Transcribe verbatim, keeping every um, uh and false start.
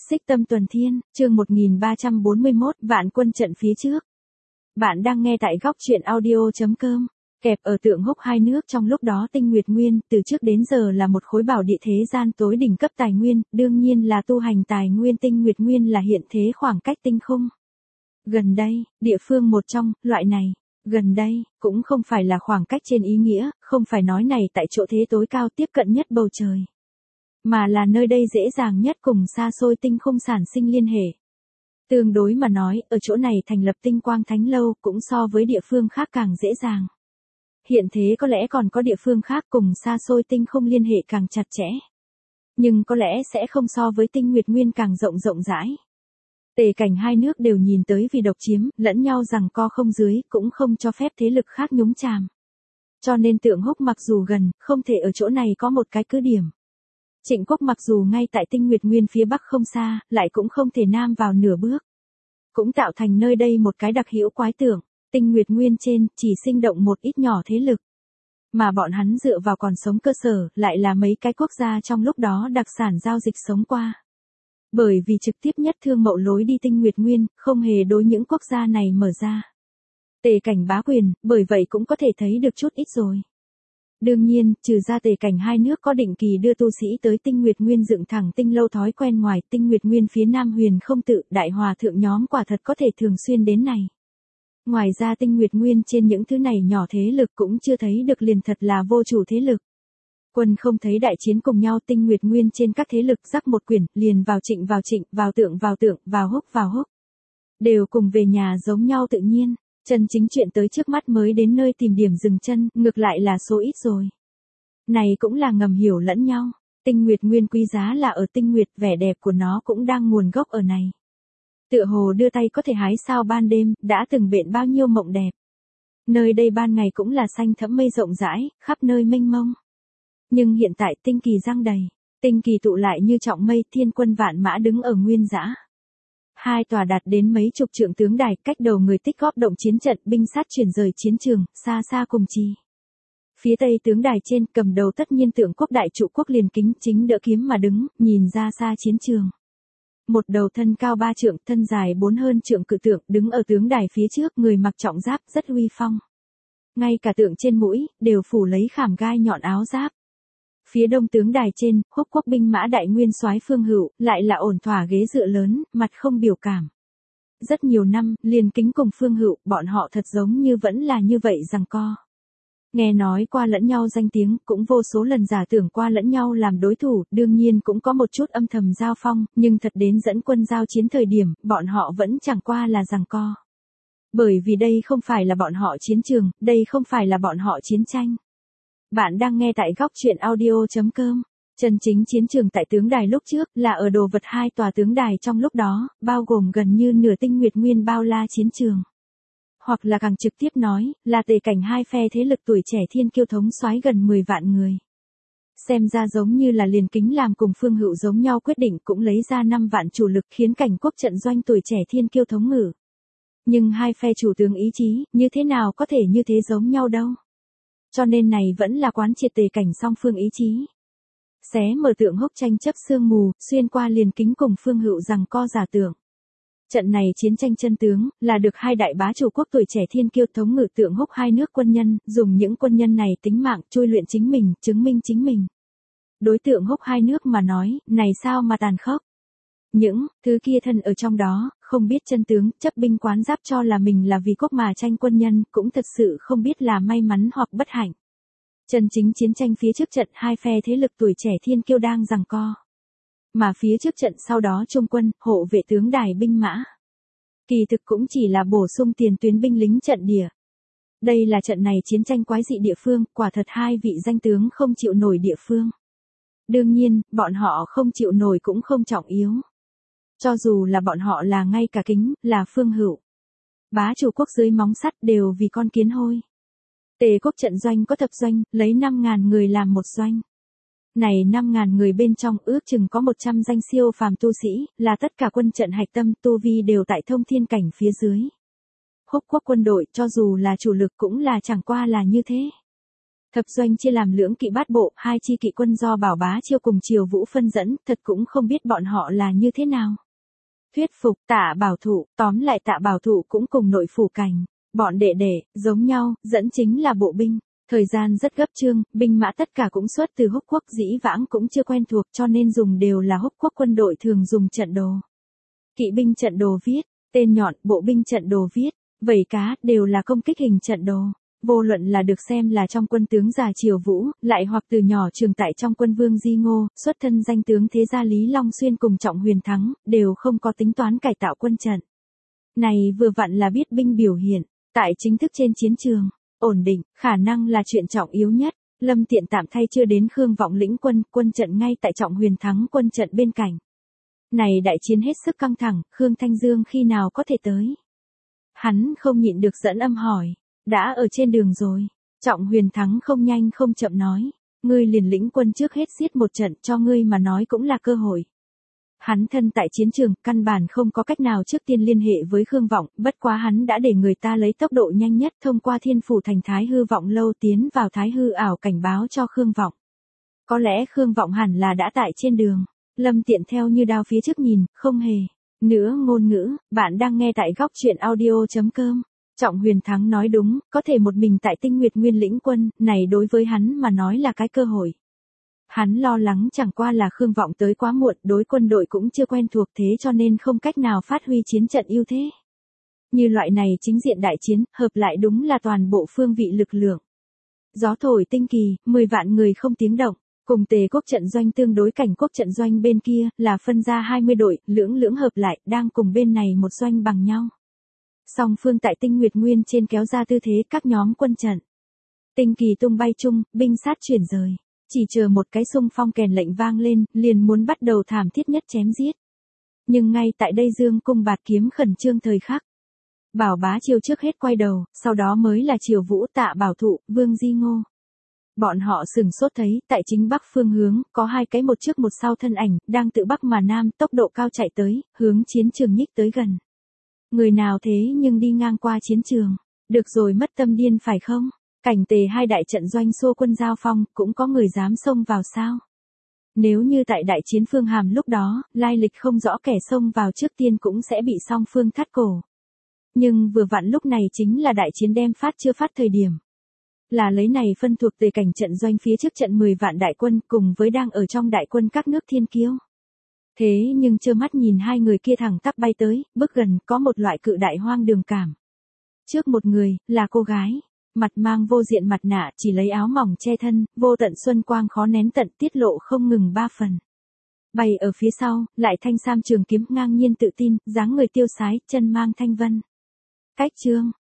Xích Tâm Tuần Thiên, chương một nghìn ba trăm bốn mươi mốt, Vạn Quân trận phía trước. Bạn đang nghe tại góc truyện audio chấm com. Kẹp ở Tượng Húc hai nước trong lúc đó Tinh Nguyệt Nguyên, từ trước đến giờ là một khối bảo địa thế gian tối đỉnh cấp tài nguyên, đương nhiên là tu hành tài nguyên Tinh Nguyệt Nguyên là hiện thế khoảng cách tinh khung. Gần đây, địa phương một trong, loại này, gần đây, cũng không phải là khoảng cách trên ý nghĩa, không phải nói này tại chỗ thế tối cao tiếp cận nhất bầu trời. Mà là nơi đây dễ dàng nhất cùng xa xôi tinh khung sản sinh liên hệ. Tương đối mà nói, ở chỗ này thành lập tinh quang thánh lâu cũng so với địa phương khác càng dễ dàng. Hiện thế có lẽ còn có địa phương khác cùng xa xôi tinh không liên hệ càng chặt chẽ. Nhưng có lẽ sẽ không so với Tinh Nguyệt Nguyên càng rộng rộng rãi. Tề cảnh hai nước đều nhìn tới vì độc chiếm, lẫn nhau rằng co không dưới, cũng không cho phép thế lực khác nhúng chàm. Cho nên Tượng Húc mặc dù gần, không thể ở chỗ này có một cái cứ điểm. Trịnh Quốc mặc dù ngay tại Tinh Nguyệt Nguyên phía bắc không xa, lại cũng không thể nam vào nửa bước. Cũng tạo thành nơi đây một cái đặc hữu quái tượng, Tinh Nguyệt Nguyên trên chỉ sinh động một ít nhỏ thế lực. Mà bọn hắn dựa vào còn sống cơ sở, lại là mấy cái quốc gia trong lúc đó đặc sản giao dịch sống qua. Bởi vì trực tiếp nhất thương mậu lối đi Tinh Nguyệt Nguyên, không hề đối những quốc gia này mở ra. Tề cảnh bá quyền, bởi vậy cũng có thể thấy được chút ít rồi. Đương nhiên, trừ ra Tề cảnh hai nước có định kỳ đưa tu sĩ tới Tinh Nguyệt Nguyên dựng thẳng tinh lâu thói quen ngoài Tinh Nguyệt Nguyên phía Nam Huyền không tự, đại hòa thượng nhóm quả thật có thể thường xuyên đến này. Ngoài ra Tinh Nguyệt Nguyên trên những thứ này nhỏ thế lực cũng chưa thấy được liền thật là vô chủ thế lực. Quân không thấy đại chiến cùng nhau Tinh Nguyệt Nguyên trên các thế lực rắc một quyển, liền vào Trịnh vào Trịnh, vào Tượng vào Tượng, vào Húc vào Húc. Đều cùng về nhà giống nhau tự nhiên. Chân chính chuyện tới trước mắt mới đến nơi tìm điểm dừng chân, ngược lại là số ít rồi. Này cũng là ngầm hiểu lẫn nhau. Tinh Nguyệt Nguyên quý giá là ở Tinh Nguyệt, vẻ đẹp của nó cũng đang nguồn gốc ở này. Tựa hồ đưa tay có thể hái sao ban đêm, đã từng bện bao nhiêu mộng đẹp. Nơi đây ban ngày cũng là xanh thẫm mây rộng rãi, khắp nơi mênh mông. Nhưng hiện tại tinh kỳ giăng đầy, tinh kỳ tụ lại như trọng mây, thiên quân vạn mã đứng ở nguyên dã. Hai tòa đạt đến mấy chục trượng tướng đài, cách đầu người tích góp động chiến trận, binh sát chuyển rời chiến trường, xa xa cùng trì. Phía tây tướng đài trên, cầm đầu tất nhiên Tượng Quốc đại trụ quốc liền kính chính đỡ kiếm mà đứng, nhìn ra xa chiến trường. Một đầu thân cao ba trượng, thân dài bốn hơn trượng cự tượng, đứng ở tướng đài phía trước, người mặc trọng giáp, rất uy phong. Ngay cả tượng trên mũi, đều phủ lấy khảm gai nhọn áo giáp. Phía đông tướng đài trên, Húc quốc binh mã đại nguyên soái Phương Hựu, lại là ổn thỏa ghế dựa lớn, mặt không biểu cảm. Rất nhiều năm, liền kính cùng Phương Hựu, bọn họ thật giống như vẫn là như vậy giằng co. Nghe nói qua lẫn nhau danh tiếng, cũng vô số lần giả tưởng qua lẫn nhau làm đối thủ, đương nhiên cũng có một chút âm thầm giao phong, nhưng thật đến dẫn quân giao chiến thời điểm, bọn họ vẫn chẳng qua là giằng co. Bởi vì đây không phải là bọn họ chiến trường, đây không phải là bọn họ chiến tranh. Bạn đang nghe tại góc truyện audio chấm com. Chân chính chiến trường tại tướng đài lúc trước là ở đồ vật hai tòa tướng đài trong lúc đó, bao gồm gần như nửa Tinh Nguyệt Nguyên bao la chiến trường. Hoặc là càng trực tiếp nói, là Tề cảnh hai phe thế lực tuổi trẻ thiên kiêu thống soái gần mười vạn người. Xem ra giống như là liền kính làm cùng Phương Hựu giống nhau quyết định cũng lấy ra năm vạn chủ lực khiến cảnh quốc trận doanh tuổi trẻ thiên kiêu thống ngự. Nhưng hai phe chủ tướng ý chí, như thế nào có thể như thế giống nhau đâu. Cho nên này vẫn là quán triệt Tề cảnh song phương ý chí. Xé mở Tượng Húc tranh chấp sương mù, xuyên qua liền kính cùng Phương Hựu rằng co giả tưởng. Trận này chiến tranh chân tướng, là được hai đại bá chủ quốc tuổi trẻ thiên kiêu thống ngự Tượng Húc hai nước quân nhân, dùng những quân nhân này tính mạng chui luyện chính mình, chứng minh chính mình. Đối Tượng Húc hai nước mà nói, này sao mà tàn khốc. Những thứ kia thân ở trong đó, không biết chân tướng, chấp binh quán giáp cho là mình là vì quốc mà tranh quân nhân, cũng thật sự không biết là may mắn hoặc bất hạnh. Chân chính chiến tranh phía trước trận hai phe thế lực tuổi trẻ thiên kiêu đang giằng co. Mà phía trước trận sau đó trung quân, hộ vệ tướng đài binh mã. Kỳ thực cũng chỉ là bổ sung tiền tuyến binh lính trận địa. Đây là trận này chiến tranh quái dị địa phương, quả thật hai vị danh tướng không chịu nổi địa phương. Đương nhiên, bọn họ không chịu nổi cũng không trọng yếu. Cho dù là bọn họ là ngay cả kính, là Phương Hựu. Bá chủ quốc dưới móng sắt đều vì con kiến hôi. Tề quốc trận doanh có thập doanh, lấy năm ngàn người làm một doanh. Này năm ngàn người bên trong ước chừng có một trăm danh siêu phàm tu sĩ, là tất cả quân trận hạch tâm tu vi đều tại thông thiên cảnh phía dưới. Húc quốc quân đội cho dù là chủ lực cũng là chẳng qua là như thế. Thập doanh chia làm lưỡng kỵ bát bộ, hai chi kỵ quân do Bảo Bá Chiêu cùng Triều Vũ phân dẫn, thật cũng không biết bọn họ là như thế nào. Thuyết phục Tạ Bảo Thụ, tóm lại Tạ Bảo Thụ cũng cùng nội phủ cảnh, bọn đệ đệ, giống nhau, dẫn chính là bộ binh. Thời gian rất gấp trương, binh mã tất cả cũng xuất từ Húc quốc, dĩ vãng cũng chưa quen thuộc cho nên dùng đều là Húc quốc quân đội thường dùng trận đồ. Kỵ binh trận đồ viết, tên nhọn, bộ binh trận đồ viết, vẩy cá, đều là công kích hình trận đồ. Vô luận là được xem là trong quân tướng già Triều Vũ, lại hoặc từ nhỏ trường tại trong quân Vương Di Ngô, xuất thân danh tướng thế gia Lý Long Xuyên cùng Trọng Huyền Thắng, đều không có tính toán cải tạo quân trận. Này vừa vặn là biết binh biểu hiện, tại chính thức trên chiến trường, ổn định, khả năng là chuyện trọng yếu nhất. Lâm Tiện tạm thay chưa đến Khương Vọng lĩnh quân, quân trận ngay tại Trọng Huyền Thắng quân trận bên cạnh. Này đại chiến hết sức căng thẳng, Khương Thanh Dương khi nào có thể tới? Hắn không nhịn được dẫn âm hỏi. Đã ở trên đường rồi. Trọng Huyền Thắng không nhanh không chậm nói. Ngươi liền lĩnh quân trước hết giết một trận, cho ngươi mà nói cũng là cơ hội. Hắn thân tại chiến trường, căn bản không có cách nào trước tiên liên hệ với Khương Vọng, bất quá hắn đã để người ta lấy tốc độ nhanh nhất thông qua Thiên Phủ thành Thái Hư Vọng lâu tiến vào Thái Hư ảo cảnh báo cho Khương Vọng. Có lẽ Khương Vọng hẳn là đã tại trên đường. Lâm Tiện theo như đao phía trước nhìn, không hề. Nữa ngôn ngữ, bạn đang nghe tại góc truyện audio chấm com. Trọng Huyền Thắng nói đúng, có thể một mình tại Tinh Nguyệt Nguyên lĩnh quân, này đối với hắn mà nói là cái cơ hội. Hắn lo lắng chẳng qua là Khương Vọng tới quá muộn, đối quân đội cũng chưa quen thuộc thế cho nên không cách nào phát huy chiến trận ưu thế. Như loại này chính diện đại chiến, hợp lại đúng là toàn bộ phương vị lực lượng. Gió thổi tinh kỳ, mười vạn người không tiếng động, cùng Tề quốc trận doanh tương đối Cảnh quốc trận doanh bên kia, là phân ra hai mươi đội, lưỡng lưỡng hợp lại, đang cùng bên này một doanh bằng nhau. Song phương tại Tinh Nguyệt Nguyên trên kéo ra tư thế các nhóm quân trận. Tinh kỳ tung bay chung, binh sát chuyển rời. Chỉ chờ một cái xung phong kèn lệnh vang lên, liền muốn bắt đầu thảm thiết nhất chém giết. Nhưng ngay tại đây Dương cung bạt kiếm khẩn trương thời khắc. Bảo Bá Chiêu trước hết quay đầu, sau đó mới là Triều Vũ, Tạ Bảo Thụ, Vương Di Ngô. Bọn họ sừng sốt thấy, tại chính bắc phương hướng, có hai cái một trước một sau thân ảnh, đang tự bắc mà nam, tốc độ cao chạy tới, hướng chiến trường nhích tới gần. Người nào thế nhưng đi ngang qua chiến trường, được rồi mất tâm điên phải không? Cảnh Tề hai đại trận doanh xô quân giao phong, cũng có người dám xông vào sao? Nếu như tại đại chiến Phương Hàm lúc đó, lai lịch không rõ kẻ xông vào trước tiên cũng sẽ bị song phương thắt cổ. Nhưng vừa vặn lúc này chính là đại chiến đem phát chưa phát thời điểm. Là lấy này phân thuộc Tề cảnh trận doanh phía trước trận mười vạn đại quân cùng với đang ở trong đại quân các nước thiên kiêu. Thế nhưng trơ mắt nhìn hai người kia thẳng tắp bay tới, bước gần có một loại cự đại hoang đường cảm. Trước một người, là cô gái. Mặt mang vô diện mặt nạ chỉ lấy áo mỏng che thân, vô tận xuân quang khó nén tận tiết lộ không ngừng ba phần. Bày ở phía sau, lại thanh sam trường kiếm ngang nhiên tự tin, dáng người tiêu sái, chân mang thanh vân. Cách chương,